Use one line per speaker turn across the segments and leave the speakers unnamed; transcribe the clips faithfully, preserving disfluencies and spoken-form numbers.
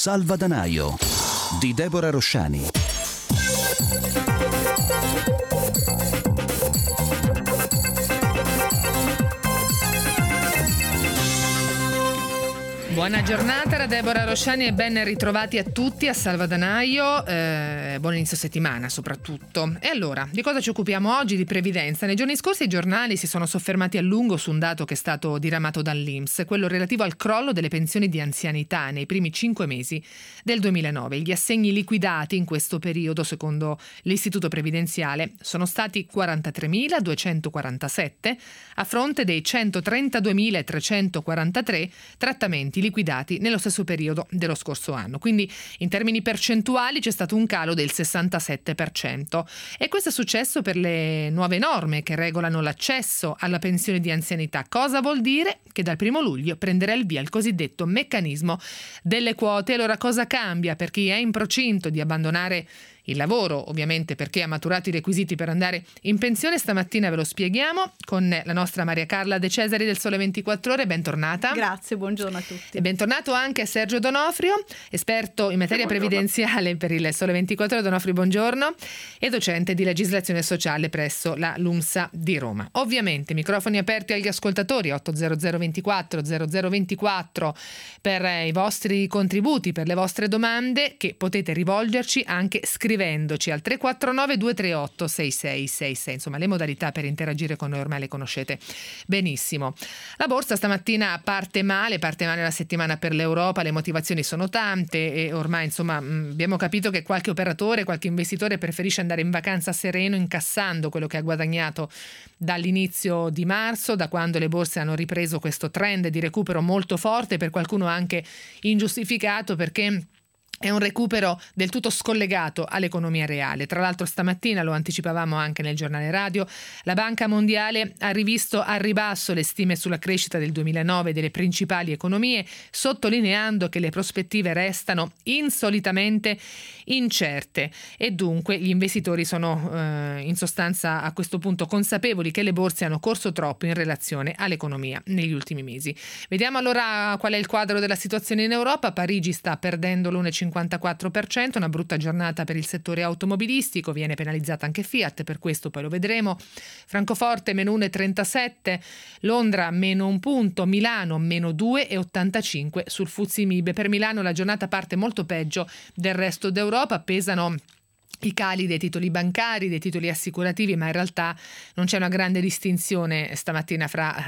Salvadanaio di Deborah Rosciani.
Buona giornata da Deborah Rosciani e ben ritrovati a tutti a Salvadanaio, eh, buon inizio settimana soprattutto. E allora, di cosa ci occupiamo oggi? Di previdenza. Nei giorni scorsi i giornali si sono soffermati a lungo su un dato che è stato diramato dall'I N P S, quello relativo al crollo delle pensioni di anzianità nei primi cinque mesi del duemilanove. Gli assegni liquidati in questo periodo, secondo l'Istituto Previdenziale, sono stati quarantatremiladuecentoquarantasette a fronte dei centotrentaduemilatrecentoquarantatré trattamenti liquidati nello stesso periodo dello scorso anno. Quindi in termini percentuali c'è stato un calo del sessantasette per cento e questo è successo per le nuove norme che regolano l'accesso alla pensione di anzianità. Cosa vuol dire? Che dal primo luglio prenderà il via il cosiddetto meccanismo delle quote. Allora cosa cambia per chi è in procinto di abbandonare il lavoro, ovviamente perché ha maturato i requisiti per andare in pensione? Stamattina ve lo spieghiamo con la nostra Maria Carla De Cesari del Sole ventiquattro Ore. Bentornata.
Grazie, buongiorno a tutti.
E bentornato anche a Sergio Donofrio, esperto in materia buongiorno. previdenziale per il Sole ventiquattro Ore. Donofrio, buongiorno. E docente di legislazione sociale presso la LUMSA di Roma. Ovviamente microfoni aperti agli ascoltatori ottocento ventiquattro zero zero ventiquattro per i vostri contributi, per le vostre domande che potete rivolgerci anche scrivendo scrivendoci al tre quattro nove due tre otto sei sei sei sei. Insomma, le modalità per interagire con noi ormai le conoscete benissimo. La borsa stamattina parte male, parte male la settimana per l'Europa, le motivazioni sono tante e ormai insomma abbiamo capito che qualche operatore, qualche investitore preferisce andare in vacanza sereno incassando quello che ha guadagnato dall'inizio di marzo, da quando le borse hanno ripreso questo trend di recupero molto forte, per qualcuno anche ingiustificato, perché è un recupero del tutto scollegato all'economia reale. Tra l'altro stamattina, lo anticipavamo anche nel giornale radio, la Banca Mondiale ha rivisto al ribasso le stime sulla crescita del duemilanove delle principali economie, sottolineando che le prospettive restano insolitamente incerte e dunque gli investitori sono eh, in sostanza a questo punto consapevoli che le borse hanno corso troppo in relazione all'economia negli ultimi mesi. Vediamo allora qual è il quadro della situazione in Europa. Parigi sta perdendo l'uno virgola cinquantaquattro per cento, una brutta giornata per il settore automobilistico, viene penalizzata anche Fiat, per questo poi lo vedremo. Francoforte meno uno virgola trentasette, Londra meno un punto, Milano meno due virgola ottantacinque sul F T S E M I B. Per Milano la giornata parte molto peggio del resto d'Europa, pesano i cali dei titoli bancari, dei titoli assicurativi, ma in realtà non c'è una grande distinzione stamattina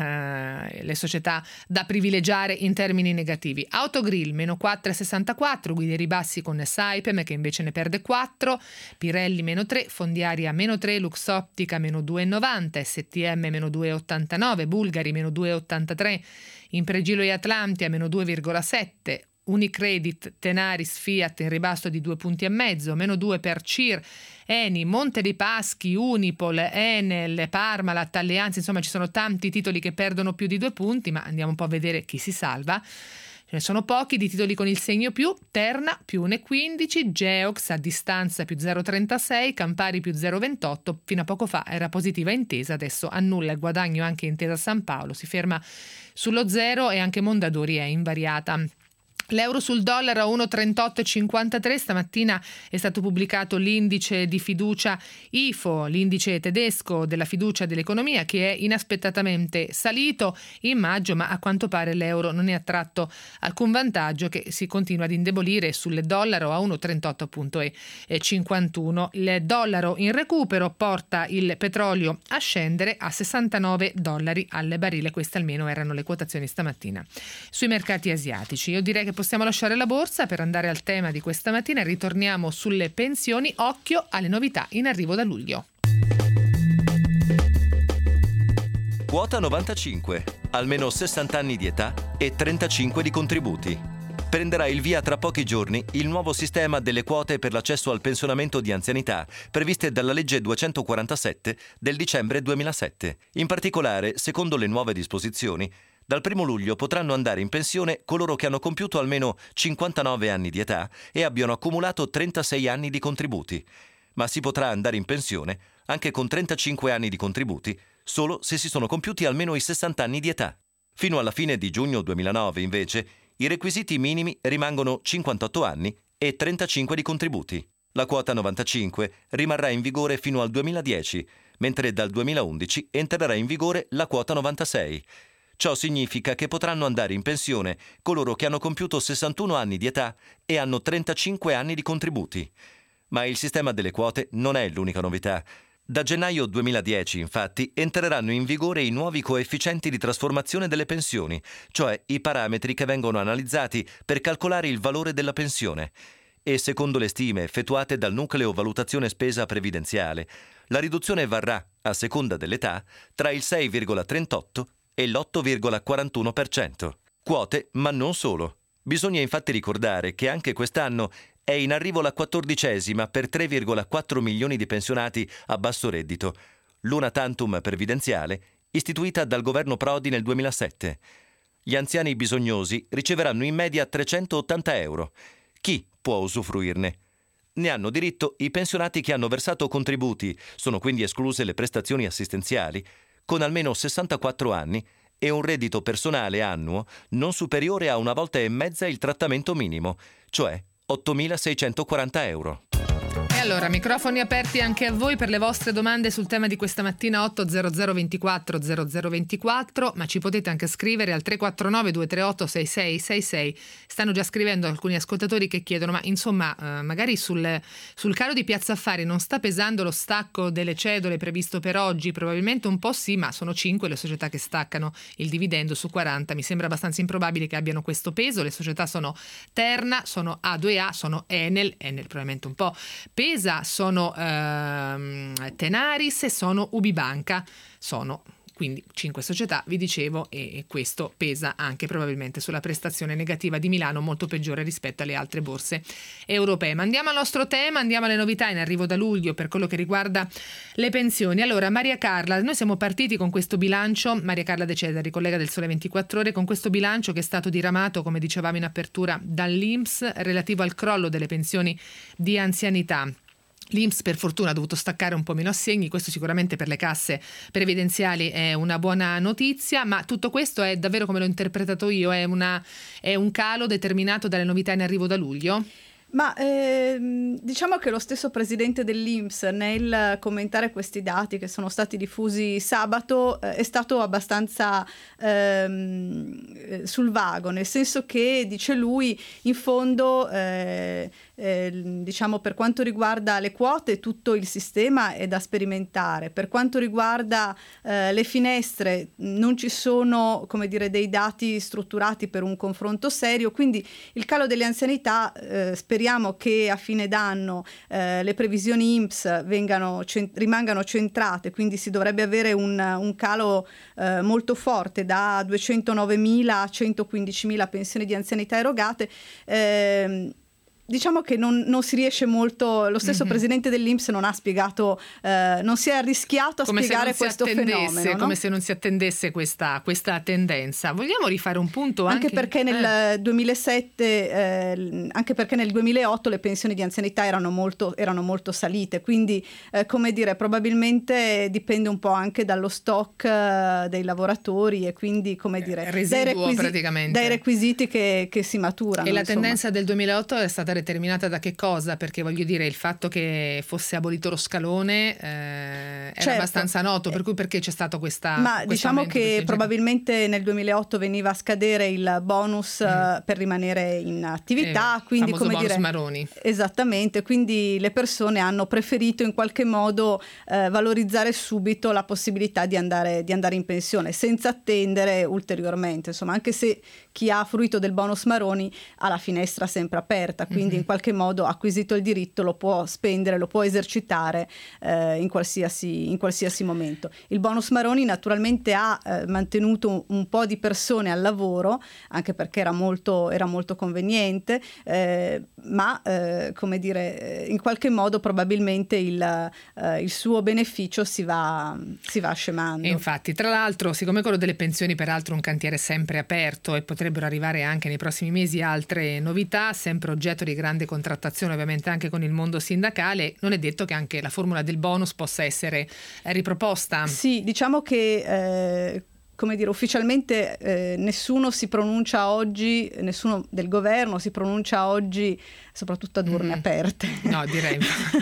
fra eh, le società da privilegiare in termini negativi. Autogrill meno quattro virgola sessantaquattro, guide ribassi con Saipem che invece ne perde quattro, Pirelli meno tre, Fondiaria meno tre, Luxottica meno due virgola novanta, S T M meno due virgola ottantanove, Bulgari meno due virgola ottantatré, Impregilo e Atlantia meno due virgola sette, Unicredit, Tenaris, Fiat in ribasso di due punti e mezzo, meno due per C I R, Eni, Monte dei Paschi, Unipol, Enel, Parmalat, Alleanza, insomma ci sono tanti titoli che perdono più di due punti, ma andiamo un po' a vedere chi si salva. Ce ne sono pochi di titoli con il segno più: Terna più uno virgola quindici, Geox a distanza più zero virgola trentasei, Campari più zero virgola ventotto, fino a poco fa era positiva Intesa, adesso annulla il guadagno anche Intesa San Paolo, si ferma sullo zero e anche Mondadori è invariata. L'euro sul dollaro a uno virgola trentotto cinquantatré, stamattina è stato pubblicato l'indice di fiducia I F O, l'indice tedesco della fiducia dell'economia, che è inaspettatamente salito in maggio, ma a quanto pare l'euro non ne ha tratto alcun vantaggio, che si continua ad indebolire sul dollaro a uno virgola trentotto cinquantuno. Il dollaro in recupero porta il petrolio a scendere a sessantanove dollari al barile, queste almeno erano le quotazioni stamattina sui mercati asiatici. Io direi che possiamo lasciare la borsa per andare al tema di questa mattina. Ritorniamo sulle pensioni. Occhio alle novità in arrivo da luglio.
Quota novantacinque, almeno sessanta anni di età e trentacinque di contributi. Prenderà il via tra pochi giorni il nuovo sistema delle quote per l'accesso al pensionamento di anzianità previste dalla legge duecentoquarantasette del dicembre duemilasette. In particolare, secondo le nuove disposizioni, dal primo luglio potranno andare in pensione coloro che hanno compiuto almeno cinquantanove anni di età e abbiano accumulato trentasei anni di contributi, ma si potrà andare in pensione anche con trentacinque anni di contributi solo se si sono compiuti almeno i sessanta anni di età. Fino alla fine di giugno duemilanove, invece, I requisiti minimi rimangono cinquantotto anni e trentacinque di contributi. La quota novantacinque rimarrà in vigore fino al duemiladieci, mentre dal duemilaundici entrerà in vigore la quota novantasei. Ciò significa che potranno andare in pensione coloro che hanno compiuto sessantuno anni di età e hanno trentacinque anni di contributi. Ma il sistema delle quote non è l'unica novità. Da gennaio duemiladieci, infatti, entreranno in vigore i nuovi coefficienti di trasformazione delle pensioni, cioè i parametri che vengono analizzati per calcolare il valore della pensione. E secondo le stime effettuate dal Nucleo Valutazione Spesa Previdenziale, la riduzione varrà, a seconda dell'età, tra il sei virgola trentotto e l'otto virgola quarantuno per cento. Quote, ma non solo. Bisogna infatti ricordare che anche quest'anno è in arrivo la quattordicesima per tre virgola quattro milioni di pensionati a basso reddito, l'una tantum previdenziale, istituita dal governo Prodi nel duemilasette. Gli anziani bisognosi riceveranno in media trecentottanta euro. Chi può usufruirne? Ne hanno diritto i pensionati che hanno versato contributi, sono quindi escluse le prestazioni assistenziali, con almeno sessantaquattro anni e un reddito personale annuo non superiore a una volta e mezza il trattamento minimo, cioè ottomilaseicentoquaranta euro.
E allora, microfoni aperti anche a voi per le vostre domande sul tema di questa mattina. Otto zero zero ventiquattro zero zero ventiquattro, ma ci potete anche scrivere al tre quattro nove due tre otto sei sei sei sei. Stanno già scrivendo alcuni ascoltatori che chiedono, ma insomma eh, magari sul, sul calo di Piazza Affari non sta pesando lo stacco delle cedole previsto per oggi? Probabilmente un po' sì, ma sono cinque le società che staccano il dividendo su quaranta. Mi sembra abbastanza improbabile che abbiano questo peso. Le società sono Terna, sono A due A, sono Enel, Enel probabilmente un po' pesa, sono ehm, Tenaris e sono Ubibanca, sono quindi cinque società, vi dicevo, e questo pesa anche probabilmente sulla prestazione negativa di Milano, molto peggiore rispetto alle altre borse europee. Ma andiamo al nostro tema, andiamo alle novità in arrivo da luglio per quello che riguarda le pensioni. Allora, Maria Carla, noi siamo partiti con questo bilancio, Maria Carla De Cesari, collega del Sole ventiquattro Ore, con questo bilancio che è stato diramato, come dicevamo in apertura, dall'I N P S relativo al crollo delle pensioni di anzianità. L'I N P S per fortuna ha dovuto staccare un po' meno assegni, questo sicuramente per le casse previdenziali è una buona notizia, ma tutto questo è davvero, come l'ho interpretato io, è, una, è un calo determinato dalle novità in arrivo da luglio?
Ma ehm, diciamo che lo stesso presidente dell'I N P S nel commentare questi dati che sono stati diffusi sabato eh, è stato abbastanza ehm, sul vago, nel senso che, dice lui, in fondo eh, eh, diciamo per quanto riguarda le quote tutto il sistema è da sperimentare, per quanto riguarda eh, le finestre non ci sono, come dire, dei dati strutturati per un confronto serio, quindi il calo delle anzianità eh, speriamo Speriamo che a fine d'anno eh, le previsioni I N P S vengano, cent- rimangano centrate, quindi si dovrebbe avere un, un calo eh, molto forte da duecentonovemila a centoquindicimila pensioni di anzianità erogate. Eh, Diciamo che non, non si riesce molto, lo stesso mm-hmm. presidente dell'I N P S non ha spiegato, eh, non si è arrischiato a
come
spiegare questo fenomeno. No?
Come se non si attendesse questa, questa tendenza. Vogliamo rifare un punto? Anche,
anche perché nel
eh.
duemilasette, eh, anche perché nel duemilaotto le pensioni di anzianità erano molto, erano molto salite, quindi eh, come dire, probabilmente dipende un po' anche dallo stock eh, dei lavoratori e quindi, come dire,
residuo,
dai, requisiti,
praticamente.
dai requisiti che, che si maturano.
E la
insomma.
tendenza del duemilaotto è stata determinata da che cosa? Perché voglio dire, il fatto che fosse abolito lo scalone eh, era
certo.
abbastanza noto, per cui perché c'è stato questa
ma diciamo che probabilmente nel duemilaotto veniva a scadere il bonus mm. uh, per rimanere in attività,
eh,
quindi come
bonus
dire
Maroni.
Esattamente, quindi le persone hanno preferito in qualche modo uh, valorizzare subito la possibilità di andare, di andare in pensione senza attendere ulteriormente, insomma, anche se chi ha fruito del bonus Maroni ha la finestra sempre aperta, quindi mm-hmm. in qualche modo ha acquisito il diritto, lo può spendere, lo può esercitare eh, in qualsiasi, in qualsiasi momento. Il bonus Maroni naturalmente ha eh, mantenuto un, un po' di persone al lavoro, anche perché era molto, era molto conveniente, eh, ma eh, come dire, in qualche modo probabilmente il, eh, il suo beneficio si va, si va scemando.
E infatti, tra l'altro, siccome quello delle pensioni peraltro un cantiere sempre aperto e potrebbero arrivare anche nei prossimi mesi altre novità, sempre oggetto di grande contrattazione ovviamente anche con il mondo sindacale, non è detto che anche la formula del bonus possa essere riproposta.
Sì, diciamo che eh, come dire, ufficialmente eh, nessuno si pronuncia oggi, nessuno del governo si pronuncia oggi, soprattutto ad urne mm. aperte.
No, direi.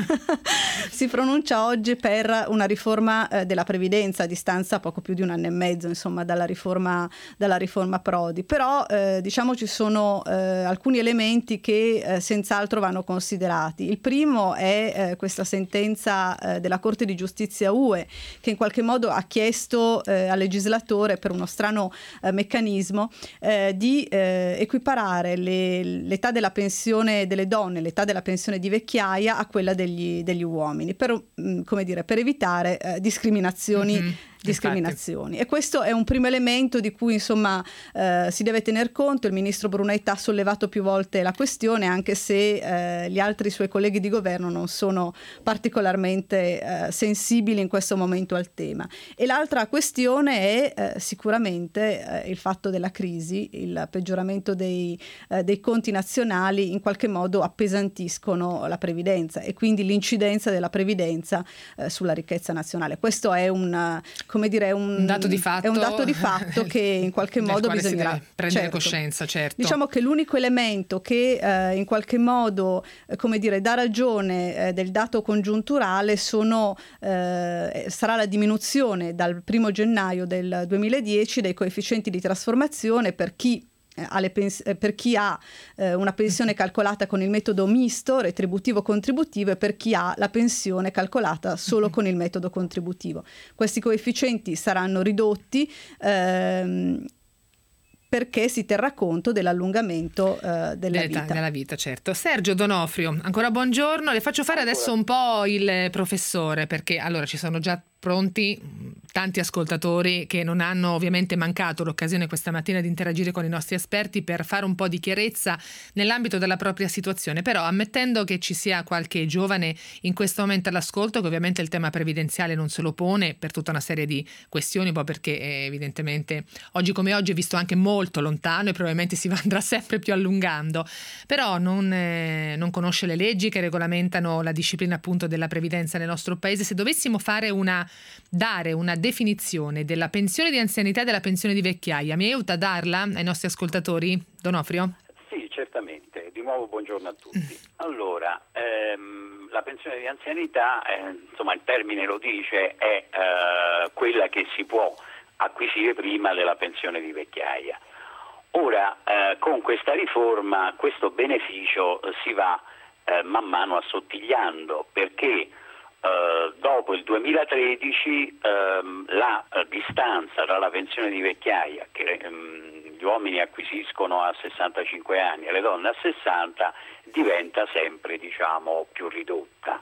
Si pronuncia oggi per una riforma eh, della previdenza a distanza poco più di un anno e mezzo, insomma, dalla riforma, dalla riforma Prodi. Però eh, diciamo ci sono eh, alcuni elementi che eh, senz'altro vanno considerati. Il primo è eh, questa sentenza eh, della Corte di Giustizia U E, che in qualche modo ha chiesto eh, al legislatore, per uno strano eh, meccanismo, eh, di eh, equiparare le, l'età della pensione delle donne, l'età della pensione di vecchiaia a quella degli, degli uomini, per, mh, come dire, per evitare eh, discriminazioni mm-hmm. discriminazioni. E questo è un primo elemento di cui insomma eh, si deve tener conto. Il ministro Brunetta ha sollevato più volte la questione, anche se eh, gli altri suoi colleghi di governo non sono particolarmente eh, sensibili in questo momento al tema. E l'altra questione è eh, sicuramente eh, il fatto della crisi, il peggioramento dei, eh, dei conti nazionali in qualche modo appesantiscono la previdenza e quindi l'incidenza della previdenza eh, sulla ricchezza nazionale. Questo è un come dire, un,
un dato di fatto,
è un dato di fatto che in qualche modo bisognerà
prendere
certo.
coscienza, certo.
Diciamo che l'unico elemento che eh, in qualche modo eh, come dire, dà ragione eh, del dato congiunturale sono, eh, sarà la diminuzione dal primo gennaio del duemiladieci dei coefficienti di trasformazione per chi Alle pens- per chi ha eh, una pensione calcolata con il metodo misto, retributivo-contributivo, e per chi ha la pensione calcolata solo con il metodo contributivo. Questi coefficienti saranno ridotti ehm, perché si terrà conto dell'allungamento eh, della vita.
della vita, certo. Sergio D'Onofrio, ancora buongiorno. Le faccio fare adesso un po' il professore, perché allora ci sono già pronti tanti ascoltatori che non hanno ovviamente mancato l'occasione questa mattina di interagire con i nostri esperti per fare un po' di chiarezza nell'ambito della propria situazione, però ammettendo che ci sia qualche giovane in questo momento all'ascolto che ovviamente il tema previdenziale non se lo pone per tutta una serie di questioni, un po' perché eh, evidentemente oggi come oggi è visto anche molto lontano e probabilmente si andrà sempre più allungando, però non, eh, non conosce le leggi che regolamentano la disciplina appunto della previdenza nel nostro paese. Se dovessimo fare una dare una definizione della pensione di anzianità e della pensione di vecchiaia, mi aiuta a darla ai nostri ascoltatori? D'Onofrio?
Sì, certamente. Di nuovo buongiorno a tutti. Allora, ehm, la pensione di anzianità, eh, insomma il termine lo dice, è eh, quella che si può acquisire prima della pensione di vecchiaia. Ora, eh, con questa riforma questo beneficio eh, si va eh, man mano assottigliando, perché Uh, dopo il duemilatredici um, la uh, distanza tra la pensione di vecchiaia che um, gli uomini acquisiscono a sessantacinque anni e le donne a sessanta diventa sempre, diciamo, più ridotta.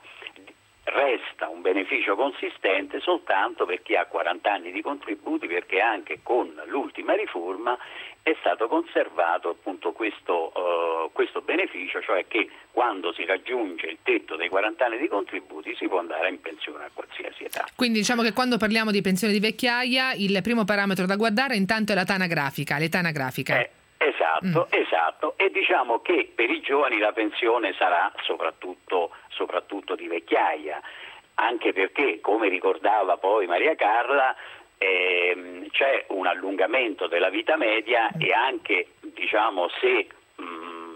Resta un beneficio consistente soltanto per chi ha quaranta anni di contributi, perché anche con l'ultima riforma è stato conservato appunto questo, uh, questo beneficio, cioè che quando si raggiunge il tetto dei quaranta anni di contributi si può andare in pensione a qualsiasi età.
Quindi diciamo che quando parliamo di pensione di vecchiaia il primo parametro da guardare intanto è l'età anagrafica, l'età anagrafica.
Eh, esatto, mm. esatto, e diciamo che per i giovani la pensione sarà soprattutto, soprattutto di vecchiaia, anche perché, come ricordava poi Maria Carla, ehm, c'è un allungamento della vita media e anche, diciamo, se mh,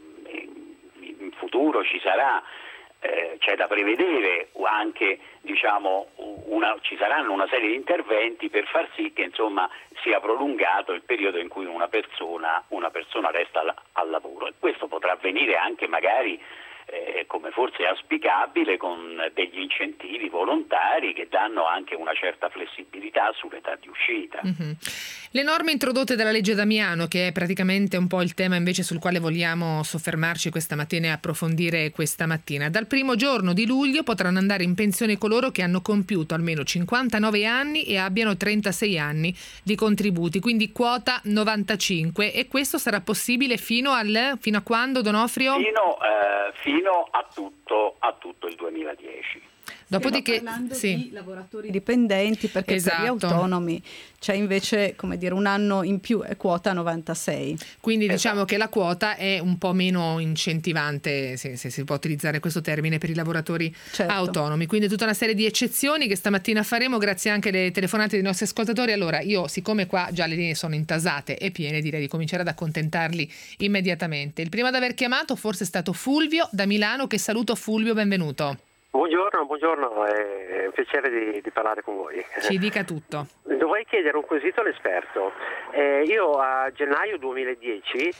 in futuro ci sarà, eh, c'è da prevedere anche, diciamo, una, ci saranno una serie di interventi per far sì che, insomma, sia prolungato il periodo in cui una persona, una persona resta al, al lavoro, e questo potrà avvenire anche magari Eh, come forse è auspicabile, con degli incentivi volontari che danno anche una certa flessibilità sull'età di uscita.
Mm-hmm. Le norme introdotte dalla legge Damiano, che è praticamente un po' il tema invece sul quale vogliamo soffermarci questa mattina e approfondire questa mattina. Dal primo giorno di luglio potranno andare in pensione coloro che hanno compiuto almeno cinquantanove anni e abbiano trentasei anni di contributi, quindi quota novantacinque, e questo sarà possibile fino al fino a quando, D'Onofrio?
Fino, eh, fino a tutto, a tutto il duemiladieci.
Dopodiché,
Stiamo parlando
sì.
di lavoratori dipendenti, perché
Esatto.
per gli autonomi c'è invece, come dire, un anno in più, è quota novantasei.
Quindi
Esatto.
diciamo che la quota è un po' meno incentivante, se, se si può utilizzare questo termine, per i lavoratori
Certo.
autonomi. Quindi tutta una serie di eccezioni che stamattina faremo grazie anche alle telefonate dei nostri ascoltatori. Allora io, siccome qua già le linee sono intasate e piene, direi di cominciare ad accontentarli immediatamente. Il primo ad aver chiamato forse è stato Fulvio da Milano, che saluto. Fulvio, benvenuto.
Buongiorno, buongiorno, è un piacere di, di parlare con voi.
Ci dica tutto.
Dovrei chiedere un quesito all'esperto. Eh, io a gennaio duemiladieci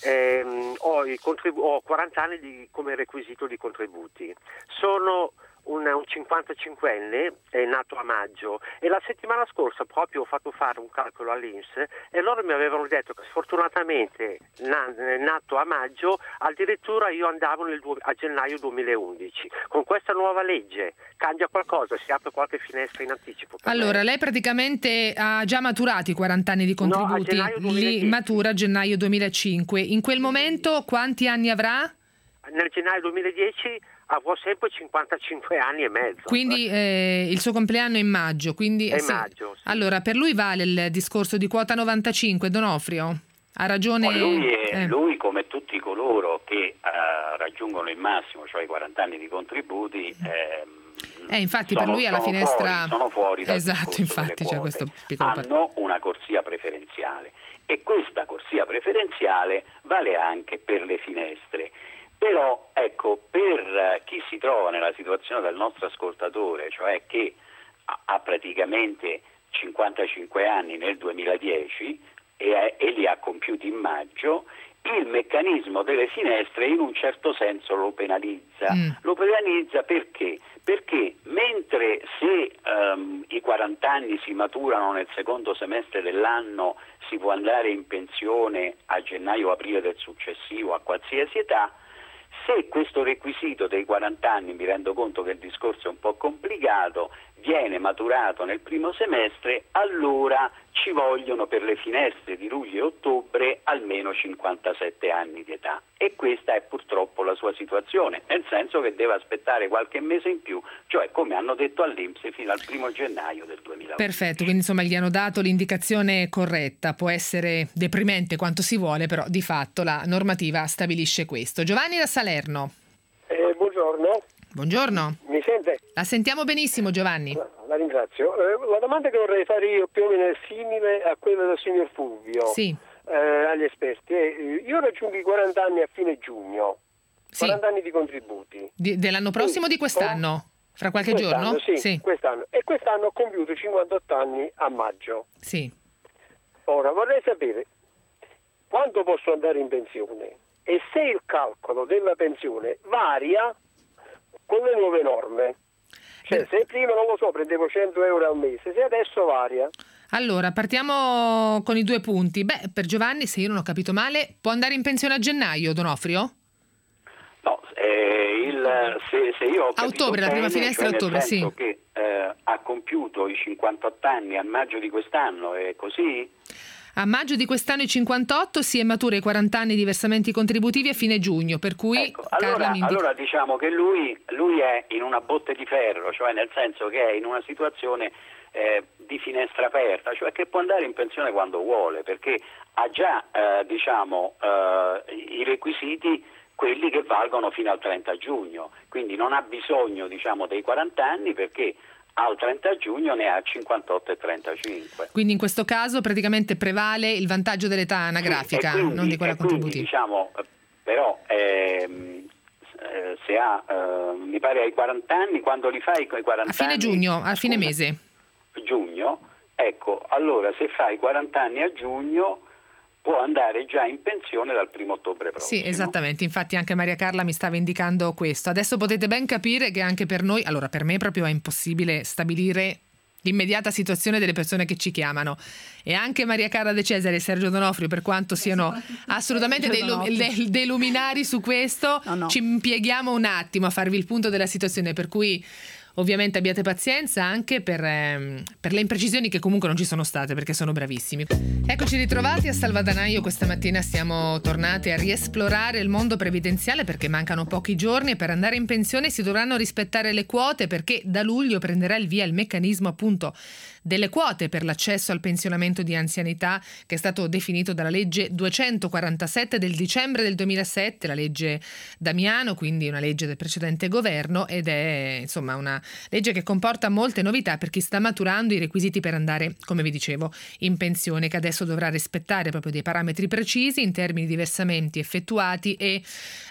ehm, ho, i contribu- ho quaranta anni di, come requisito di contributi. Sono un, un cinquantacinquenne, è nato a maggio, e la settimana scorsa proprio ho fatto fare un calcolo all'I N P S e loro mi avevano detto che sfortunatamente na- nato a maggio, addirittura io andavo nel du- a gennaio duemilaundici. Con questa nuova legge cambia qualcosa? Si apre qualche finestra in anticipo? per
Allora,
me?
lei praticamente ha già maturato i quaranta anni di
No, a
contributi,
gennaio
li
duemiladieci.
matura a gennaio duemilacinque. In quel momento quanti anni avrà?
Nel gennaio duemiladieci avrò sempre cinquantacinque anni e mezzo.
Quindi eh, il suo compleanno è in maggio. Quindi,
È in
sì.
maggio, sì.
Allora, per lui vale il discorso di quota novantacinque, Donofrio? Ha ragione.
Ma Lui, è-
eh.
lui, come tutti coloro che eh, raggiungono il massimo, cioè i quaranta anni di contributi, ehm,
Eh, infatti
sono,
per lui alla
sono
finestra-
fuori, sono fuori dal
Esatto,
discorso
infatti
delle
c'è
quote.
questo piccolo par-
Hanno una corsia preferenziale e questa corsia preferenziale vale anche per le finestre. Però ecco, per chi si trova nella situazione del nostro ascoltatore, cioè che ha, ha praticamente cinquantacinque anni nel duemiladieci e, è- e li ha compiuti in maggio, il meccanismo delle finestre in un certo senso lo penalizza.
Mm.
Lo penalizza perché? Perché mentre se ehm, i quaranta anni si maturano nel secondo semestre dell'anno, si può andare in pensione a gennaio o aprile del successivo a qualsiasi età, se questo requisito dei quaranta anni, mi rendo conto che il discorso è un po' complicato, viene maturato nel primo semestre, allora ci vogliono per le finestre di luglio e ottobre almeno cinquantasette anni di età. E questa è purtroppo la sua situazione, nel senso che deve aspettare qualche mese in più, cioè come hanno detto all'I N P S fino al primo gennaio del duemilaundici.
Perfetto, quindi insomma gli hanno dato l'indicazione corretta. Può essere deprimente quanto si vuole, però di fatto la normativa stabilisce questo. Giovanni da Salerno.
Eh, buongiorno,
Buongiorno.
mi sente?
La sentiamo benissimo, Giovanni.
La, la ringrazio. Eh, la domanda che vorrei fare io più o meno è simile a quella del signor Fulvio.
Sì.
Eh, agli esperti. Eh, io raggiungo i quaranta anni a fine giugno,
Sì.
quaranta anni di contributi.
Di- dell'anno prossimo o di quest'anno? Fra qualche
Quest'anno,
giorno?
Sì,
Sì.
quest'anno. E quest'anno ho compiuto cinquantotto anni a maggio.
Sì.
Ora vorrei sapere quando posso andare in pensione e se il calcolo della pensione varia con le nuove norme. Cioè,
Beh.
se prima, non lo so, prendevo cento euro al mese, se adesso varia.
Allora, partiamo con i due punti. Beh, per Giovanni, se io non ho capito male, può andare in pensione a gennaio, Donofrio?
No, eh, il, se, se io ho
A
capito
ottobre, la prima
bene,
finestra
cioè
a ottobre,
nel senso
sì.
che eh, ha compiuto i cinquantotto anni a maggio di quest'anno, è così?
A maggio di quest'anno i cinquantotto, si è matura i quaranta anni di versamenti contributivi a fine giugno, per cui
Ecco,
Carla
allora,
mi indica...
allora diciamo che lui, lui è in una botte di ferro, cioè nel senso che è in una situazione eh, di finestra aperta, cioè che può andare in pensione quando vuole, perché ha già eh, diciamo eh, i requisiti, quelli che valgono fino al trenta giugno, quindi non ha bisogno diciamo dei quaranta anni, perché al trenta giugno ne ha cinquantotto e trentacinque.
Quindi in questo caso praticamente prevale il vantaggio dell'età anagrafica,
Sì, e quindi-
non di quella
e quindi,
contributiva.
diciamo, eh, però ehm, eh, se ha, eh, mi pare ai quaranta anni, quando li fai con i quaranta
A fine
anni,
giugno, a fine
scusa,
mese.
Giugno, ecco, allora se fai quaranta anni a giugno può andare già in pensione dal primo ottobre prossimo.
Sì, esattamente, infatti anche Maria Carla mi stava indicando questo. Adesso potete ben capire che anche per noi, allora per me proprio è impossibile stabilire l'immediata situazione delle persone che ci chiamano, e anche Maria Carla De Cesare e Sergio Donofrio, per quanto siano assolutamente dei,
Sergio
lu-
Donofrio.
dei- dei luminari su questo,
No, no.
ci impieghiamo un attimo a farvi il punto della situazione, per cui ovviamente abbiate pazienza anche per, ehm, per le imprecisioni che comunque non ci sono state, perché sono bravissimi. Eccoci ritrovati a Salvadanaio. Questa mattina siamo tornati a riesplorare il mondo previdenziale, perché mancano pochi giorni e per andare in pensione si dovranno rispettare le quote, perché da luglio prenderà il via il meccanismo appunto delle quote per l'accesso al pensionamento di anzianità, che è stato definito dalla legge duecentoquarantasette del dicembre del duemilasette, la legge Damiano, quindi una legge del precedente governo, ed è insomma una legge che comporta molte novità per chi sta maturando i requisiti per andare, come vi dicevo, in pensione, che adesso dovrà rispettare proprio dei parametri precisi in termini di versamenti effettuati e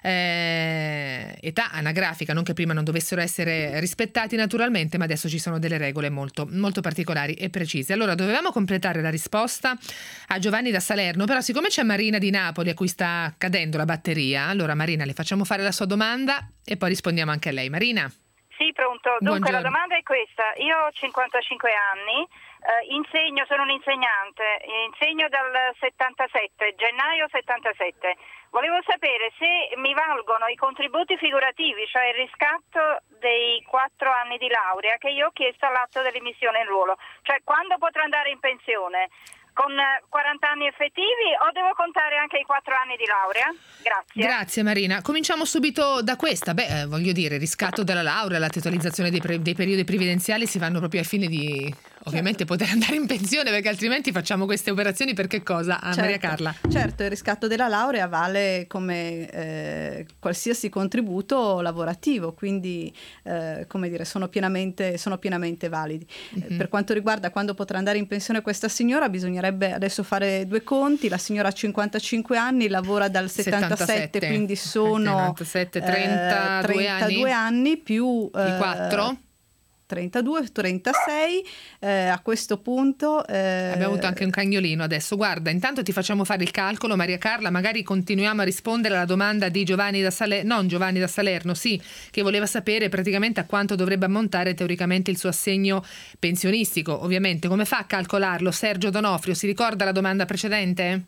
eh, età anagrafica, non che prima non dovessero essere rispettati naturalmente, ma adesso ci sono delle regole molto, molto particolari e precise. Allora, dovevamo completare la risposta a Giovanni da Salerno, però siccome c'è Marina di Napoli a cui sta cadendo la batteria, allora Marina le facciamo fare la sua domanda e poi rispondiamo anche a lei. Marina?
Sì, pronto. Dunque,
Buongiorno.
la domanda è questa. Io ho cinquantacinque anni, eh, insegno, sono un insegnante, insegno dal settantasette, gennaio settantasette. Volevo sapere se mi valgono i contributi figurativi, cioè il riscatto dei quattro anni di laurea che io ho chiesto all'atto dell'immissione in ruolo. Cioè, quando potrò andare in pensione? Con quaranta anni effettivi o devo contare anche i quattro anni di laurea? Grazie.
Grazie Marina. Cominciamo subito da questa. Beh, eh, voglio dire, riscatto della laurea, la titolarizzazione dei, pre- dei periodi previdenziali si fanno proprio al fine di, ovviamente, certo, poter andare in pensione, perché altrimenti facciamo queste operazioni per che cosa? Ah,
certo,
Maria Carla.
Certo, il riscatto della laurea vale come eh, qualsiasi contributo lavorativo, quindi eh, come dire, sono pienamente, sono pienamente validi. Mm-hmm. Per quanto riguarda quando potrà andare in pensione questa signora, bisognerebbe adesso fare due conti. La signora ha cinquantacinque anni, lavora dal settantasette, settantasette quindi sono
settantasette, trentadue,
eh, trentadue anni. anni più
eh, i quattro
trentadue, trentasei eh, a questo punto eh...
abbiamo avuto anche un cagnolino adesso. Guarda, intanto ti facciamo fare il calcolo, Maria Carla, magari continuiamo a rispondere alla domanda di Giovanni da Salerno, non Giovanni da Salerno, sì, che voleva sapere praticamente a quanto dovrebbe ammontare teoricamente il suo assegno pensionistico. Ovviamente, come fa a calcolarlo? Sergio Donofrio, si ricorda la domanda precedente?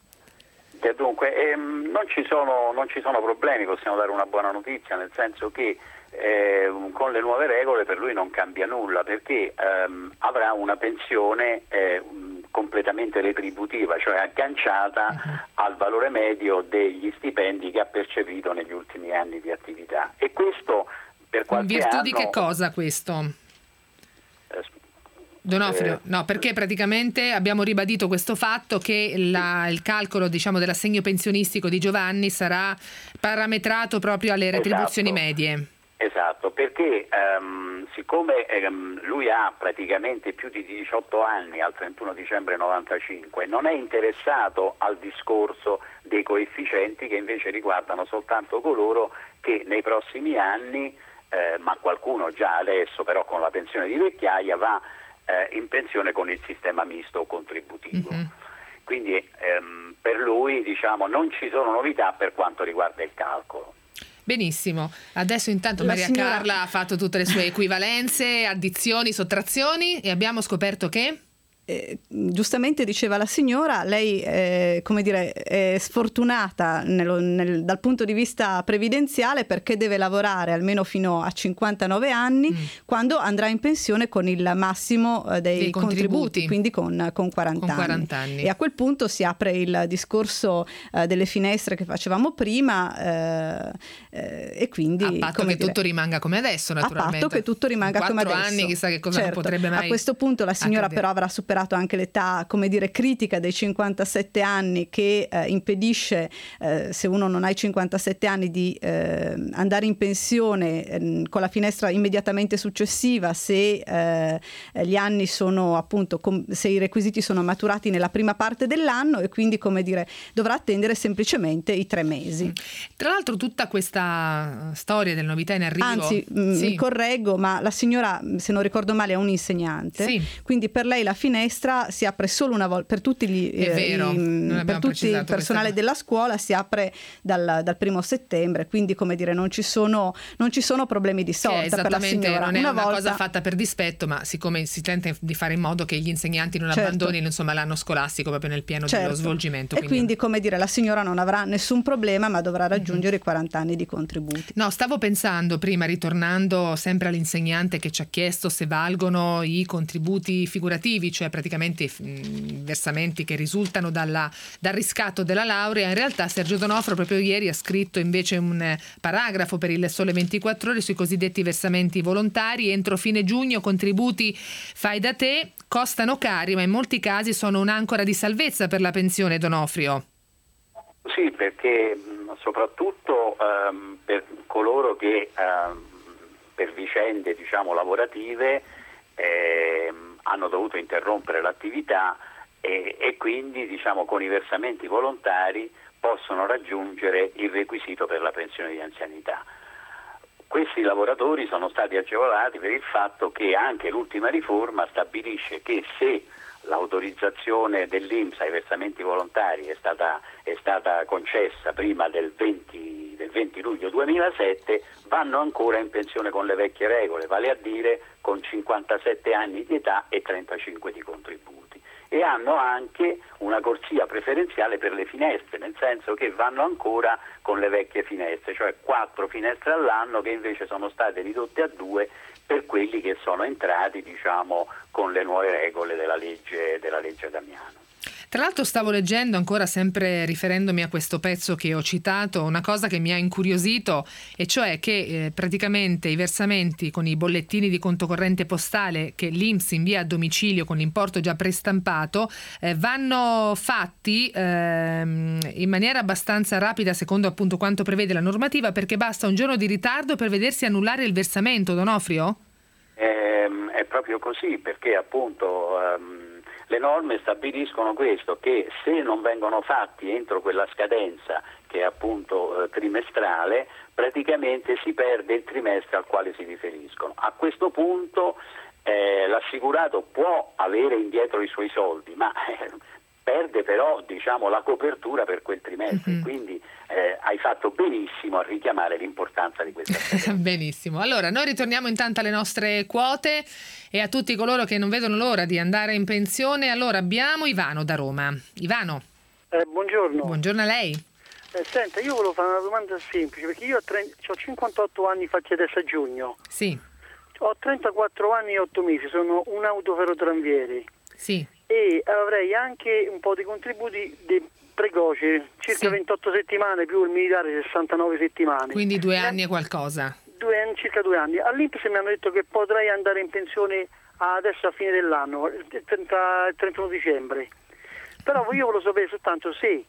Dunque, ehm, non ci sono, non ci sono problemi, possiamo dare una buona notizia, nel senso che Eh, con le nuove regole per lui non cambia nulla, perché ehm, avrà una pensione eh, completamente retributiva, cioè agganciata uh-huh. al valore medio degli stipendi che ha percepito negli ultimi anni di attività. E questo per qualche
anno... In virtù
anno...
di che cosa questo?
Eh,
Donofrio,
eh,
no, perché praticamente abbiamo ribadito questo fatto che la, il calcolo, diciamo, dell'assegno pensionistico di Giovanni sarà parametrato proprio alle retribuzioni
esatto.
medie.
Esatto, perché um, siccome um, lui ha praticamente più di diciotto anni al trentuno dicembre novantacinque, non è interessato al discorso dei coefficienti che invece riguardano soltanto coloro che nei prossimi anni, eh, ma qualcuno già adesso però con la pensione di vecchiaia, va eh, in pensione con il sistema misto contributivo. Mm-hmm. Quindi ehm, per lui, diciamo, non ci sono novità per quanto riguarda il calcolo.
Benissimo, adesso intanto
La
Maria
signora...
Carla ha fatto tutte le sue equivalenze, addizioni, sottrazioni e abbiamo scoperto che...
Eh, giustamente diceva la signora, lei eh, come dire, è sfortunata nello, nel, dal punto di vista previdenziale, perché deve lavorare almeno fino a cinquantanove anni mm. quando andrà in pensione con il massimo eh, dei, dei contributi, contributi, quindi con, con, quaranta,
con quaranta anni. anni.
E a quel punto si apre il discorso eh, delle finestre che facevamo prima eh, eh, e quindi...
A patto
come
che
dire,
tutto rimanga come adesso, naturalmente.
A patto che tutto rimanga come adesso.
Quattro anni, chissà che cosa
certo.
potrebbe mai
A questo punto la signora
accadere.
Però avrà superato anche l'età, come dire, critica dei cinquantasette anni, che eh, impedisce, eh, se uno non ha i cinquantasette anni, di eh, andare in pensione eh, con la finestra immediatamente successiva se eh, gli anni sono appunto com- se i requisiti sono maturati nella prima parte dell'anno, e quindi, come dire, dovrà attendere semplicemente i tre mesi.
Tra l'altro tutta questa storia delle novità in arrivo,
anzi mh,
sì.
mi correggo, ma la signora, se non ricordo male, è un insegnante,
sì.
quindi per lei la finestra finestra si apre solo una volta per tutti gli
È vero,
i,
non
per tutti il personale
questa...
della scuola, si apre dal, dal primo settembre, quindi come dire non ci sono non ci sono problemi di sorta per la signora.
Non è
una,
una
volta...
cosa fatta per dispetto, ma siccome si tenta di fare in modo che gli insegnanti non
certo.
abbandonino insomma l'anno scolastico proprio nel pieno
certo.
dello svolgimento.
E
quindi...
quindi come dire la signora non avrà nessun problema, ma dovrà raggiungere mm-hmm. i quaranta anni di contributi.
No, stavo pensando prima, ritornando sempre all'insegnante che ci ha chiesto se valgono i contributi figurativi, cioè praticamente i versamenti che risultano dalla, dal riscatto della laurea. In realtà Sergio Donofrio proprio ieri ha scritto invece un paragrafo per il Sole ventiquattro Ore sui cosiddetti versamenti volontari. Entro fine giugno contributi fai da te costano cari, ma in molti casi sono un'ancora di salvezza per la pensione, Donofrio.
Sì, perché soprattutto ehm, per coloro che ehm, per vicende diciamo lavorative ehm, hanno dovuto interrompere l'attività e, e quindi diciamo con i versamenti volontari possono raggiungere il requisito per la pensione di anzianità. Questi lavoratori sono stati agevolati per il fatto che anche l'ultima riforma stabilisce che se l'autorizzazione dell'I N P S ai versamenti volontari è stata, è stata concessa prima del venti, del venti luglio duemilasette, vanno ancora in pensione con le vecchie regole, vale a dire con cinquantasette anni di età e trentacinque di contributi. E hanno anche una corsia preferenziale per le finestre, nel senso che vanno ancora con le vecchie finestre, cioè quattro finestre all'anno che invece sono state ridotte a due per quelli che sono entrati diciamo con le nuove regole della legge, della legge Damiano.
Tra l'altro stavo leggendo, ancora sempre riferendomi a questo pezzo che ho citato, una cosa che mi ha incuriosito, e cioè che eh, praticamente i versamenti con i bollettini di conto corrente postale che l'I N P S invia a domicilio con l'importo già prestampato eh, vanno fatti ehm, in maniera abbastanza rapida secondo appunto quanto prevede la normativa, perché basta un giorno di ritardo per vedersi annullare il versamento, Donofrio?
Ehm, è proprio così, perché appunto ehm, le norme stabiliscono questo, che se non vengono fatti entro quella scadenza che è appunto eh, trimestrale, praticamente si perde il trimestre al quale si riferiscono. A questo punto eh, l'assicurato può avere indietro i suoi soldi, ma eh, perde però diciamo la copertura per quel trimestre, mm-hmm. quindi eh, hai fatto benissimo a richiamare l'importanza di questa scadenza.
Benissimo, allora noi ritorniamo intanto alle nostre quote e a tutti coloro che non vedono l'ora di andare in pensione. Allora abbiamo Ivano da Roma. Ivano.
Eh, buongiorno.
Buongiorno a lei.
Eh, senta, io volevo fare una domanda semplice, perché io ho, tre, ho cinquantotto anni, faccio adesso a giugno.
Sì.
Ho trentaquattro anni e otto mesi, sono un autoferrotranviere.
Sì.
E avrei anche un po' di contributi di precoce, circa sì. ventotto settimane più il militare sessantanove settimane.
Quindi due anni e qualcosa.
Due anni, circa due anni. All'I N P S mi hanno detto che potrei andare in pensione adesso a fine dell'anno, il, trenta, il trentuno dicembre. Però io volevo sapere soltanto se,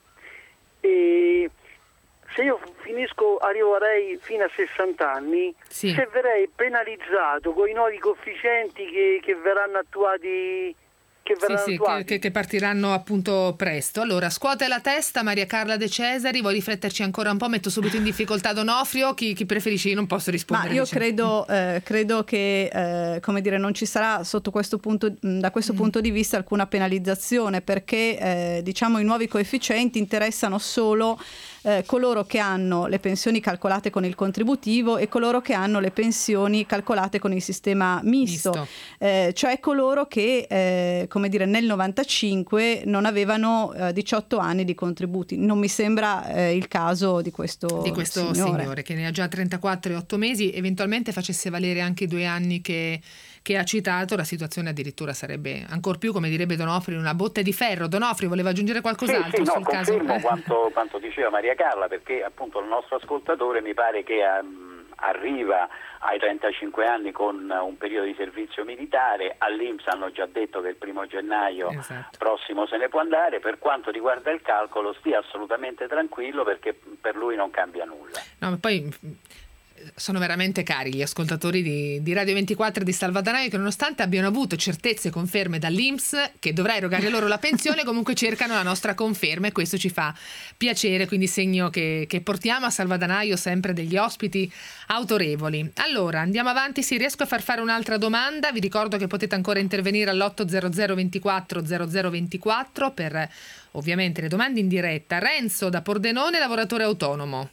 eh, se io finisco, arriverei fino a sessanta anni, sì. se verrei penalizzato con i nuovi coefficienti che, che verranno attuati. Che,
sì, sì, che, che partiranno appunto presto. Allora, scuote la testa Maria Carla De Cesari, vuoi rifletterci ancora un po'? Metto subito in difficoltà Donofrio, chi, chi preferisci? Io non posso rispondere.
Ma io
diciamo.
credo, eh, credo che eh, come dire, non ci sarà sotto questo punto, da questo mm. punto di vista alcuna penalizzazione, perché eh, diciamo i nuovi coefficienti interessano solo eh, coloro che hanno le pensioni calcolate con il contributivo e coloro che hanno le pensioni calcolate con il sistema misto, misto. Eh, cioè coloro che eh, come dire nel novantacinque non avevano eh, diciotto anni di contributi. Non mi sembra eh, il caso di questo,
di questo
signore.
signore che ne ha già trentaquattro e otto mesi, eventualmente facesse valere anche i due anni che, che ha citato, la situazione addirittura sarebbe ancor più, come direbbe Donofrio, una botte di ferro. Donofrio voleva aggiungere qualcos'altro
sì, sì,
sul
no,
caso?
Confermo quanto, quanto diceva Maria Carla, perché appunto il nostro ascoltatore mi pare che um, arriva ai trentacinque anni con un periodo di servizio militare. All'I N P S hanno già detto che il primo gennaio esatto. prossimo se ne può andare. Per quanto riguarda il calcolo stia assolutamente tranquillo, perché per lui non cambia nulla.
No, ma poi sono veramente cari gli ascoltatori di, di Radio ventiquattro e di Salvadanaio, che nonostante abbiano avuto certezze e conferme dall'I N P S che dovrà erogare loro la pensione, comunque cercano la nostra conferma, e questo ci fa piacere, quindi segno che, che portiamo a Salvadanaio sempre degli ospiti autorevoli. Allora andiamo avanti, se riesco a far fare un'altra domanda. Vi ricordo che potete ancora intervenire all'otto zero zero ventiquattro zero zero ventiquattro per ovviamente le domande in diretta. Renzo da Pordenone, lavoratore autonomo.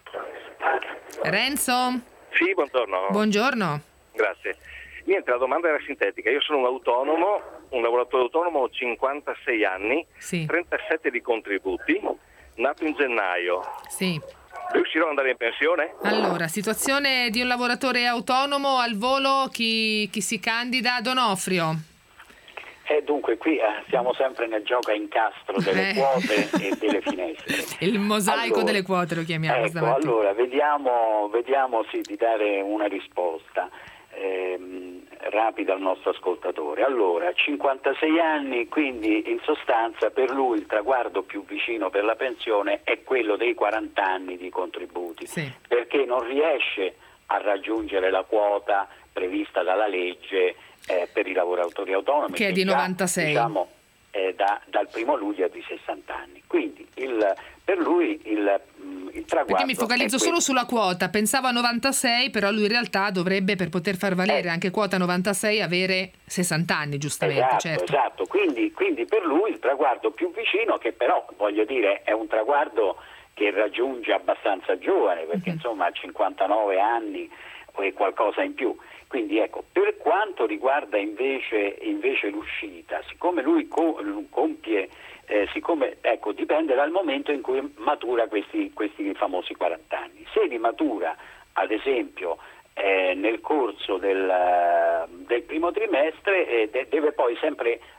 Renzo?
Sì, buongiorno.
Buongiorno.
Grazie. Niente, la domanda era sintetica. Io sono un autonomo, un lavoratore autonomo, ho cinquantasei anni,
sì.
trentasette di contributi, nato in gennaio.
Sì.
Riuscirò ad andare in pensione?
Allora, situazione di un lavoratore autonomo al volo, chi, chi si candida? Donofrio.
Eh, dunque qui eh, siamo sempre nel gioco a incastro delle
eh.
quote e delle finestre.
Il mosaico
allora,
delle quote lo chiamiamo
ecco,
stamattina.
allora vediamo, vediamo sì, di dare una risposta ehm, rapida al nostro ascoltatore. Allora, cinquantasei anni, quindi in sostanza per lui il traguardo più vicino per la pensione è quello dei quaranta anni di contributi,
sì.
perché non riesce a raggiungere la quota prevista dalla legge Eh, per i lavoratori autonomi,
che è di
già,
novantasei,
diciamo, eh, da, dal primo luglio è di sessanta anni. Quindi il, per lui il, il traguardo.
Perché mi focalizzo
è
solo
questo.
sulla quota, pensavo a novantasei, però lui in realtà dovrebbe, per poter far valere
eh.
anche quota novantasei, avere sessanta anni, giustamente.
Esatto,
certo.
esatto. Quindi, quindi per lui il traguardo più vicino, che però voglio dire è un traguardo che raggiunge abbastanza giovane, perché mm-hmm. insomma ha cinquantanove anni o è qualcosa in più. Quindi ecco, per quanto riguarda invece, invece l'uscita, siccome lui co- compie, eh, siccome ecco, dipende dal momento in cui matura questi, questi famosi quaranta anni. Se li matura, ad esempio, eh, nel corso del, del primo trimestre, eh, de- deve poi sempre eh,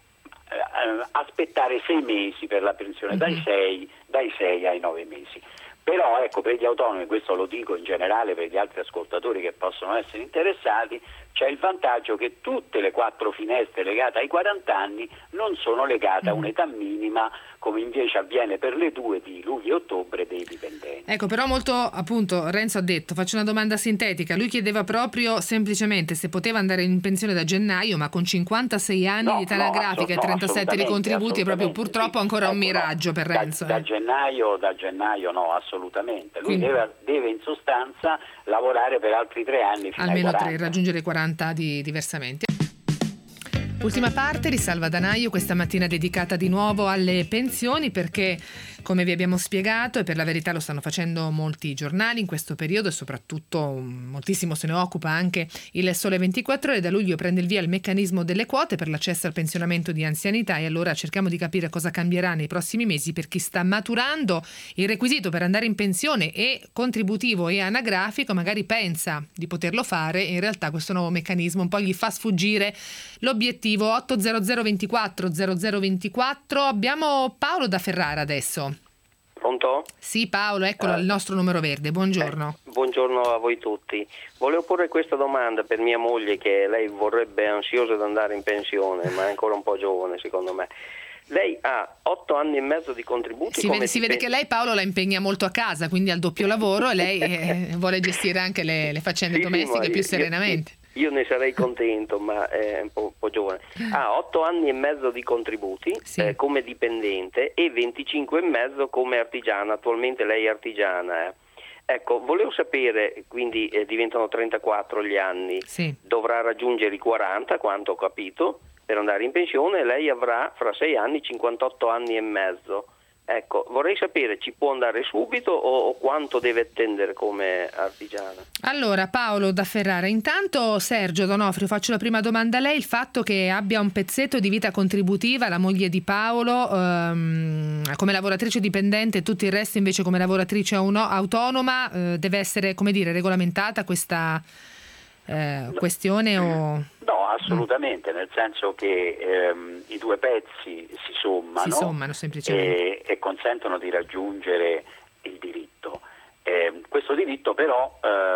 aspettare sei mesi per la pensione, mm-hmm. dai sei, dai sei ai nove mesi. Però ecco, per gli autonomi, questo lo dico in generale per gli altri ascoltatori che possono essere interessati, c'è il vantaggio che tutte le quattro finestre legate ai quaranta anni non sono legate a un'età minima, come invece avviene per le due di luglio e ottobre dei dipendenti.
Ecco, però molto, appunto, Renzo ha detto, faccio una domanda sintetica, lui chiedeva proprio semplicemente se poteva andare in pensione da gennaio, ma con cinquantasei anni
no,
di età
no,
anagrafica
no,
e trentasette di contributi è proprio purtroppo
sì.
ancora
ecco,
un miraggio
no,
per Renzo.
Da,
eh.
da, gennaio, da gennaio no, assolutamente. Lui
Quindi,
deve, deve in sostanza lavorare per altri tre anni fino
almeno
ai quaranta.
tre, raggiungere i quaranta di diversamenti. Ultima parte di Salvadanaio, questa mattina dedicata di nuovo alle pensioni, perché come vi abbiamo spiegato, e per la verità lo stanno facendo molti giornali in questo periodo e soprattutto moltissimo se ne occupa anche il Sole ventiquattro Ore, da luglio prende il via il meccanismo delle quote per l'accesso al pensionamento di anzianità, e allora cerchiamo di capire cosa cambierà nei prossimi mesi per chi sta maturando il requisito per andare in pensione, e contributivo e anagrafico, magari pensa di poterlo fare e in realtà questo nuovo meccanismo un po' gli fa sfuggire l'obiettivo. otto zero zero ventiquattro zero zero ventiquattro. Abbiamo Paolo da Ferrara adesso.
Pronto?
Sì, Paolo, eccolo, il nostro numero verde. Buongiorno.
Eh, buongiorno a voi tutti. Volevo porre questa domanda per mia moglie, che lei vorrebbe ansiosa di andare in pensione, ma è ancora un po' giovane secondo me. Lei ha otto anni e mezzo di contributi.
Si,
come
vede, si vede che lei, Paolo, la impegna molto a casa, quindi al doppio lavoro, e lei eh, vuole gestire anche le, le faccende
sì,
domestiche
sì,
più
io,
serenamente.
Io, io ne sarei contento, ma è un po', un po' giovane. Ha otto anni e mezzo di contributi
sì.
eh, come dipendente e venticinque e mezzo come artigiana. Attualmente lei è artigiana. Eh. Ecco, volevo sapere, quindi eh, diventano trentaquattro gli anni,
sì.
dovrà raggiungere i quaranta, quanto ho capito, per andare in pensione, e lei avrà fra sei anni cinquantotto anni e mezzo. Ecco, vorrei sapere, ci può andare subito o, o quanto deve attendere come artigiana?
Allora, Paolo da Ferrara, intanto Sergio Donofrio, faccio la prima domanda a lei. Il fatto che abbia un pezzetto di vita contributiva, la moglie di Paolo, ehm, come lavoratrice dipendente e tutto il resto invece come lavoratrice autonoma, eh, deve essere, come dire, regolamentata questa eh, questione o...
No, assolutamente, nel senso che ehm, i due pezzi si sommano,
si sommano semplicemente.
E, e consentono di raggiungere il diritto. Eh, questo diritto però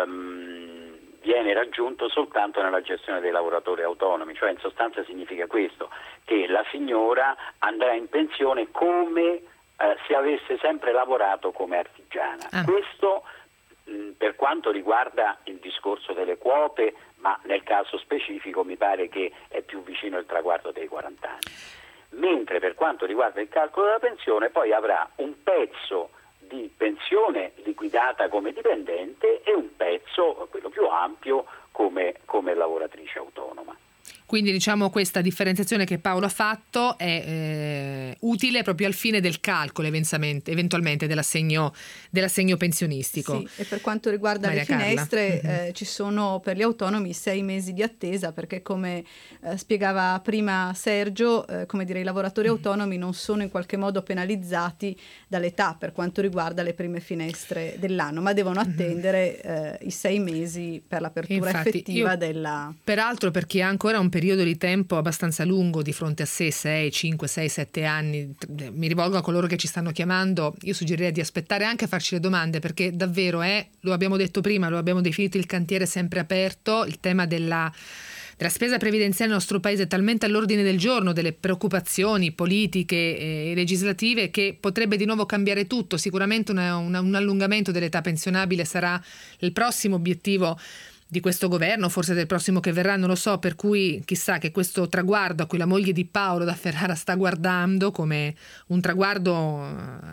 ehm, viene raggiunto soltanto nella gestione dei lavoratori autonomi, cioè in sostanza significa questo, che la signora andrà in pensione come eh, se avesse sempre lavorato come artigiana.
Ah.
Questo mh, per quanto riguarda il discorso delle quote, ma nel caso specifico mi pare che è più vicino il traguardo dei quaranta anni. Mentre per quanto riguarda il calcolo della pensione, poi avrà un pezzo di pensione liquidata come dipendente e un pezzo, quello più ampio, come, come lavoratrice autonoma.
Quindi diciamo questa differenziazione che Paolo ha fatto è eh, utile proprio al fine del calcolo eventualmente dell'assegno, dell'assegno pensionistico.
Sì, e per quanto riguarda
Maria
le finestre
Carla.
eh, ci sono per gli autonomi sei mesi di attesa, perché come eh, spiegava prima Sergio, eh, come dire, i lavoratori autonomi non sono in qualche modo penalizzati dall'età per quanto riguarda le prime finestre dell'anno, ma devono attendere eh, i sei mesi per l'apertura
Infatti,
effettiva
io,
della...
Peraltro, per chi ha ancora un periodo di tempo abbastanza lungo di fronte a sé, sei, cinque, sei, sette anni, mi rivolgo a coloro che ci stanno chiamando, io suggerirei di aspettare anche a farci le domande, perché davvero è, lo abbiamo detto prima, lo abbiamo definito il cantiere sempre aperto, il tema della della spesa previdenziale nel nostro paese è talmente all'ordine del giorno, delle preoccupazioni politiche e legislative, che potrebbe di nuovo cambiare tutto. Sicuramente una, una, un allungamento dell'età pensionabile sarà il prossimo obiettivo di questo governo, forse del prossimo che verrà, non lo so, per cui chissà che questo traguardo a cui la moglie di Paolo da Ferrara sta guardando come un traguardo,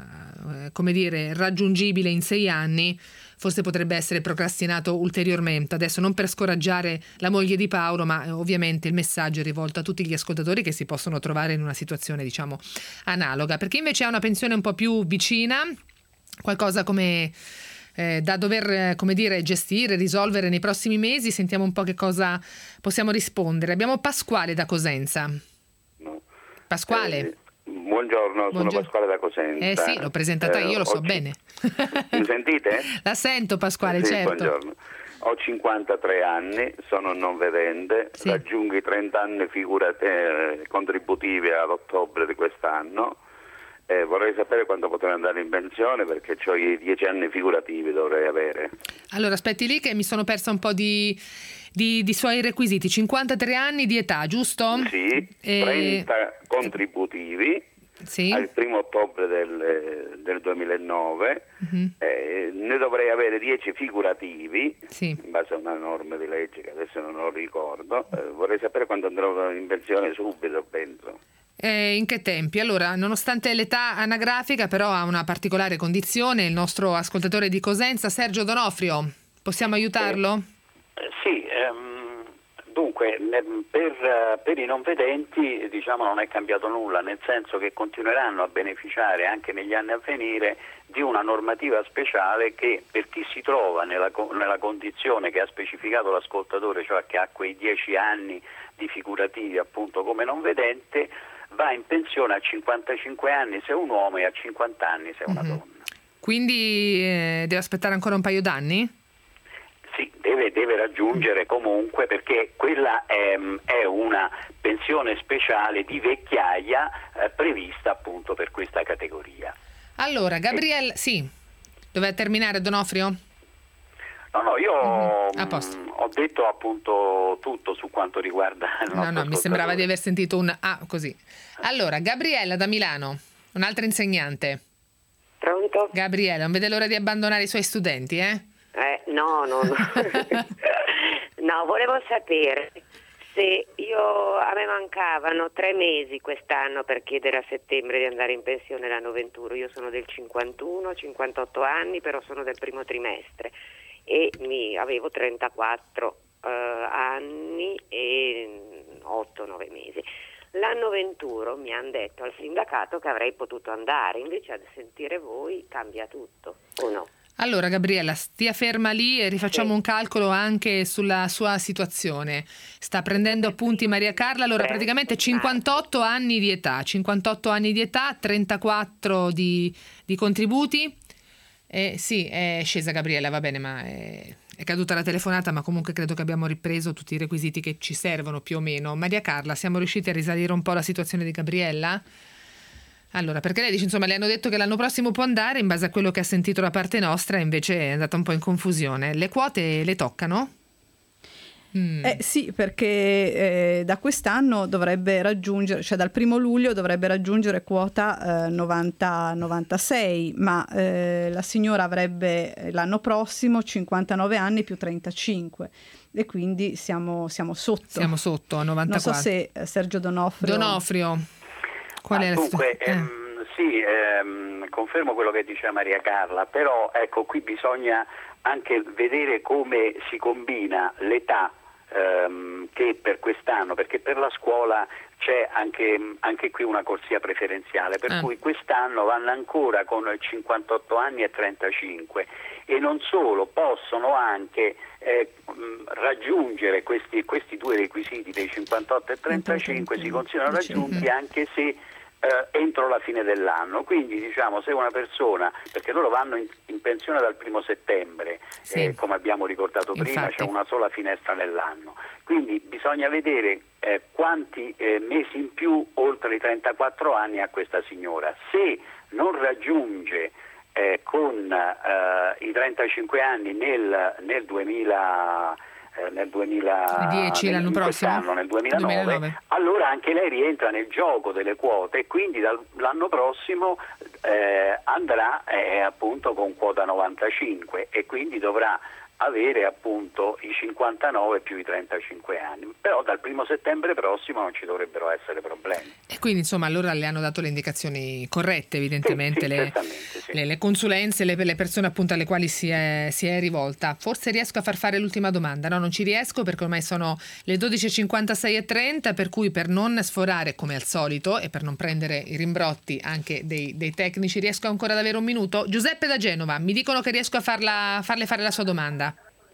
eh, come dire, raggiungibile in sei anni, forse potrebbe essere procrastinato ulteriormente. Adesso non per scoraggiare la moglie di Paolo, ma eh, ovviamente il messaggio è rivolto a tutti gli ascoltatori che si possono trovare in una situazione, diciamo, analoga. Per chi invece ha una pensione un po' più vicina, qualcosa come eh, da dover, eh, come dire, gestire, risolvere nei prossimi mesi, sentiamo un po' che cosa possiamo rispondere. Abbiamo Pasquale da Cosenza.
No.
Pasquale.
Eh, buongiorno, sono
Buongiorno.
Pasquale da Cosenza.
Eh sì, l'ho presentata
Eh,
io, lo so
oggi-
bene.
Mi sentite?
La sento, Pasquale,
Sì,
certo.
buongiorno. Ho cinquantatré anni, sono non vedente,
Sì.
raggiungo i trenta anni figura- eh, contributivi ad ottobre di quest'anno. Eh, vorrei sapere quando potrei andare in pensione, perché ho i dieci anni figurativi dovrei avere.
Allora, aspetti lì che mi sono persa un po' di, di, di suoi requisiti. cinquantatré anni di età, giusto?
Sì,
E-
trenta contributivi
Sì.
al primo ottobre del, del duemilanove,
Mhm.
eh, ne dovrei avere dieci figurativi,
Sì.
in base a una norma di legge che adesso non lo ricordo. Eh, vorrei sapere quando andrò in pensione, subito penso.
Eh, in che tempi? Allora, nonostante l'età anagrafica, però ha una particolare condizione, il nostro ascoltatore di Cosenza, Sergio Donofrio, possiamo aiutarlo?
Eh, sì, ehm, dunque ne- per, eh, per i non vedenti, diciamo, non è cambiato nulla, nel senso che continueranno a beneficiare anche negli anni a venire di una normativa speciale che, per chi si trova nella, co- nella condizione che ha specificato l'ascoltatore, cioè che ha quei dieci anni di figurativi appunto come non vedente, va in pensione a cinquantacinque anni se è un uomo e a cinquanta anni se è una
Mhm.
donna.
Quindi eh, deve aspettare ancora un paio d'anni?
Sì, deve, deve raggiungere comunque, perché quella è, è una pensione speciale di vecchiaia eh, prevista appunto per questa categoria.
Allora, Gabriele, sì, doveva terminare Donofrio?
No, no, io
Mhm, a posto.
mh, ho detto appunto tutto su quanto riguarda il
No,
nostro
no, mi sembrava di
ascoltatore.
aver sentito un ah così. Allora, Gabriella da Milano, un'altra insegnante.
Pronto?
Gabriella, non vede l'ora di abbandonare i suoi studenti, eh?
Eh, no, no, no. No, volevo sapere se io, a me mancavano tre mesi quest'anno per chiedere a settembre di andare in pensione l'anno ventuno. Io sono del cinquantuno, cinquantotto anni, però sono del primo trimestre e mi avevo trentaquattro eh, anni e otto nove mesi. L'anno ventuno mi hanno detto al sindacato che avrei potuto andare, invece a sentire voi cambia tutto, o no?
Allora, Gabriella, stia ferma lì e rifacciamo
Sì.
un calcolo anche sulla sua situazione. Sta prendendo appunti Maria Carla. Allora,
Prendo,
praticamente
esatto.
cinquantotto anni di età, cinquantotto anni di età, trentaquattro di, di contributi. Eh, sì, è scesa Gabriella, va bene, ma è, è caduta la telefonata, ma comunque credo che abbiamo ripreso tutti i requisiti che ci servono più o meno. Maria Carla, siamo riusciti a risalire un po' la situazione di Gabriella? Allora, perché lei dice, insomma, le hanno detto che l'anno prossimo può andare, in base a quello che ha sentito da parte nostra, invece è andata un po' in confusione. Le quote le toccano? Mm.
Eh sì, perché eh, da quest'anno dovrebbe raggiungere, cioè dal primo luglio dovrebbe raggiungere quota eh, novanta novantasei, ma eh, la signora avrebbe l'anno prossimo cinquantanove anni più trentacinque e quindi siamo, siamo sotto.
Siamo sotto a novantaquattro.
Non so se eh, Sergio Donofrio...
Donofrio, qual
ah,
è la
dunque,
eh.
ehm, sì, ehm, confermo quello che diceva Maria Carla, però ecco qui bisogna anche vedere come si combina l'età ehm, che per quest'anno, perché per la scuola c'è anche, anche qui una corsia preferenziale, per
eh.
cui quest'anno vanno ancora con cinquantotto anni e trentacinque e non solo, possono anche eh, raggiungere questi, questi due requisiti dei cinquantotto e trentacinque, si considerano raggiunti anche se Eh, entro la fine dell'anno. Quindi diciamo, se una persona, perché loro vanno in, in pensione dal primo settembre,
sì.
eh, come abbiamo ricordato prima,
Infatti.
c'è una sola finestra nell'anno, quindi bisogna vedere eh, quanti eh, mesi in più oltre i trentaquattro anni ha questa signora. Se non raggiunge eh, con eh, i trentacinque anni nel, nel duemila Eh, nel
dieci l'anno prossimo,
nel duemilanove,
duemilanove,
allora anche lei rientra nel gioco delle quote e quindi dal, l'anno prossimo eh, andrà eh, appunto con quota novantacinque e quindi dovrà avere appunto i cinquantanove più i trentacinque anni, però dal primo settembre prossimo non ci dovrebbero essere problemi.
E quindi insomma allora le hanno dato le indicazioni corrette, evidentemente,
sì, sì,
le,
sì.
le, le consulenze, le, le persone appunto alle quali si è, si è rivolta. Forse riesco a far fare l'ultima domanda, no? Non ci riesco perché ormai sono le dodici e cinquantasei e trenta, per cui per non sforare come al solito e per non prendere i rimbrotti anche dei, dei tecnici, riesco ancora ad avere un minuto. Giuseppe da Genova, mi dicono che riesco a farla, farle fare la sua domanda.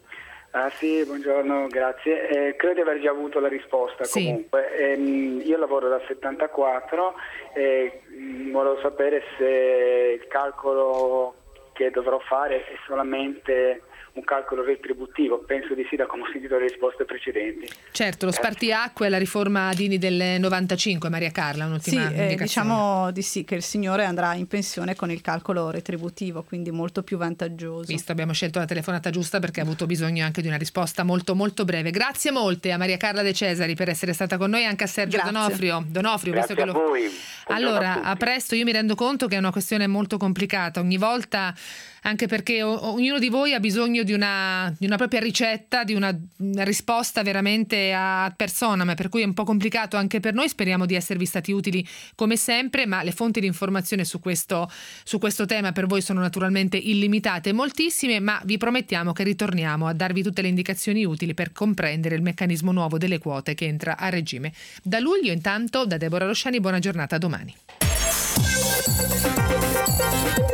Ah sì, buongiorno, grazie. Eh, credo di aver già avuto la risposta
sì.
comunque. Eh, io lavoro dal settantaquattro e eh, volevo sapere se il calcolo che dovrò fare è solamente un calcolo retributivo. Penso di sì, da come ho sentito le risposte precedenti.
Certo, lo spartiacque è la riforma Dini del novantacinque, Maria Carla, un'ultima
sì,
indicazione.
Eh, diciamo di sì, che il signore andrà in pensione con il calcolo retributivo, quindi molto più vantaggioso.
Visto, abbiamo scelto la telefonata giusta perché ha avuto bisogno anche di una risposta molto molto breve. Grazie molte a Maria Carla De Cesari per essere stata con noi, anche a Sergio
Grazie.
Donofrio. Donofrio,
Grazie
visto che
a
lo...
voi.
Allora,
a,
a presto. Io mi rendo conto che è una questione molto complicata ogni volta, anche perché o- ognuno di voi ha bisogno di una, di una propria ricetta, di una, una risposta veramente a personam, per cui è un po' complicato anche per noi. Speriamo di esservi stati utili come sempre, ma le fonti di informazione su questo, su questo tema per voi sono naturalmente illimitate, moltissime, ma vi promettiamo che ritorniamo a darvi tutte le indicazioni utili per comprendere il meccanismo nuovo delle quote che entra a regime da luglio. Intanto, da Deborah Rosciani, buona giornata, a domani.